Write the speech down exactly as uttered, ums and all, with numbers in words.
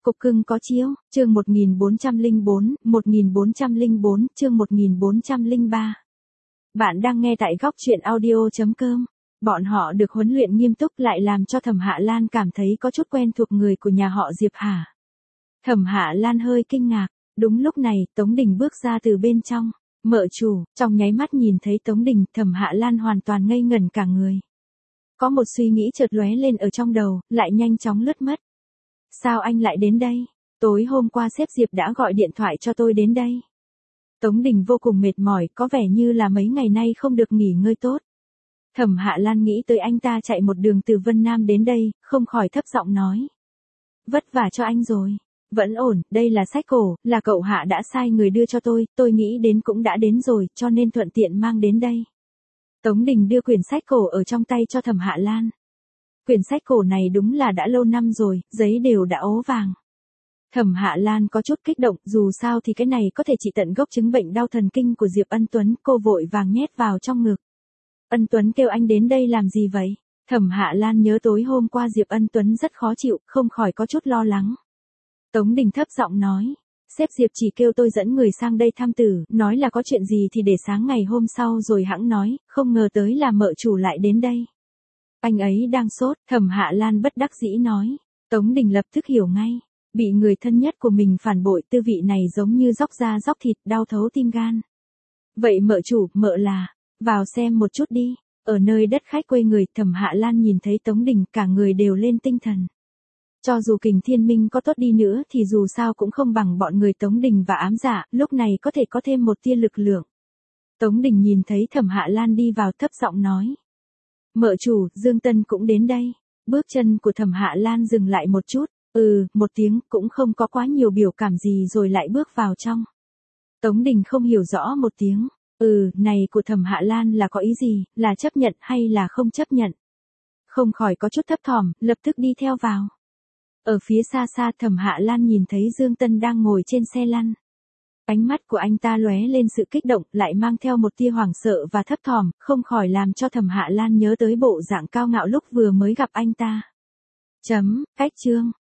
Cục cưng có chiếu, chương một nghìn bốn trăm lẻ bốn, một nghìn bốn trăm lẻ bốn, chương một nghìn bốn trăm lẻ ba. Bạn đang nghe tại góc truyện audio chấm com. Bọn họ được huấn luyện nghiêm túc lại làm cho Thẩm Hạ Lan cảm thấy có chút quen thuộc người của nhà họ Diệp hả? Thẩm Hạ Lan hơi kinh ngạc, đúng lúc này, Tống Đình bước ra từ bên trong. Mợ chủ, trong nháy mắt nhìn thấy Tống Đình, Thẩm Hạ Lan hoàn toàn ngây ngẩn cả người. Có một suy nghĩ chợt lóe lên ở trong đầu, lại nhanh chóng lướt mất. Sao anh lại đến đây? Tối hôm qua sếp Diệp đã gọi điện thoại cho tôi đến đây. Tống Đình vô cùng mệt mỏi, có vẻ như là mấy ngày nay không được nghỉ ngơi tốt. Thẩm Hạ Lan nghĩ tới anh ta chạy một đường từ Vân Nam đến đây, không khỏi thấp giọng nói. Vất vả cho anh rồi. Vẫn ổn, đây là sách cổ, là cậu Hạ đã sai người đưa cho tôi, tôi nghĩ đến cũng đã đến rồi, cho nên thuận tiện mang đến đây. Tống Đình đưa quyển sách cổ ở trong tay cho Thẩm Hạ Lan. Quyển sách cổ này đúng là đã lâu năm rồi, giấy đều đã ố vàng. Thẩm Hạ Lan có chút kích động, dù sao thì cái này có thể trị tận gốc chứng bệnh đau thần kinh của Diệp Ân Tuấn, cô vội vàng nhét vào trong ngực. Ân Tuấn kêu anh đến đây làm gì vậy? Thẩm Hạ Lan nhớ tối hôm qua Diệp Ân Tuấn rất khó chịu, không khỏi có chút lo lắng. Tống Đình thấp giọng nói, sếp Diệp chỉ kêu tôi dẫn người sang đây thăm tử, nói là có chuyện gì thì để sáng ngày hôm sau rồi hẵng nói, không ngờ tới là mợ chủ lại đến đây. Anh ấy đang sốt, Thẩm Hạ Lan bất đắc dĩ nói. Tống Đình lập tức hiểu ngay, bị người thân nhất của mình phản bội, tư vị này giống như róc da róc thịt, đau thấu tim gan. Vậy mợ chủ, mợ là, vào xem một chút đi. Ở nơi đất khách quê người, Thẩm Hạ Lan nhìn thấy Tống Đình, cả người đều lên tinh thần. Cho dù Kình Thiên Minh có tốt đi nữa thì dù sao cũng không bằng bọn người Tống Đình và Ám Dạ, lúc này có thể có thêm một tia lực lượng. Tống Đình nhìn thấy Thẩm Hạ Lan đi vào, thấp giọng nói. Mợ chủ, Dương Tân cũng đến đây. Bước chân của Thẩm Hạ Lan dừng lại một chút, ừ, một tiếng, cũng không có quá nhiều biểu cảm gì rồi lại bước vào trong. Tống Đình không hiểu rõ một tiếng, ừ, này của Thẩm Hạ Lan là có ý gì, là chấp nhận hay là không chấp nhận. Không khỏi có chút thấp thỏm, lập tức đi theo vào. Ở phía xa xa Thẩm Hạ Lan nhìn thấy Dương Tân đang ngồi trên xe lăn. Ánh mắt của anh ta lóe lên sự kích động, lại mang theo một tia hoảng sợ và thấp thỏm, không khỏi làm cho Thẩm Hạ Lan nhớ tới bộ dạng cao ngạo lúc vừa mới gặp anh ta. Chấm, cách chương.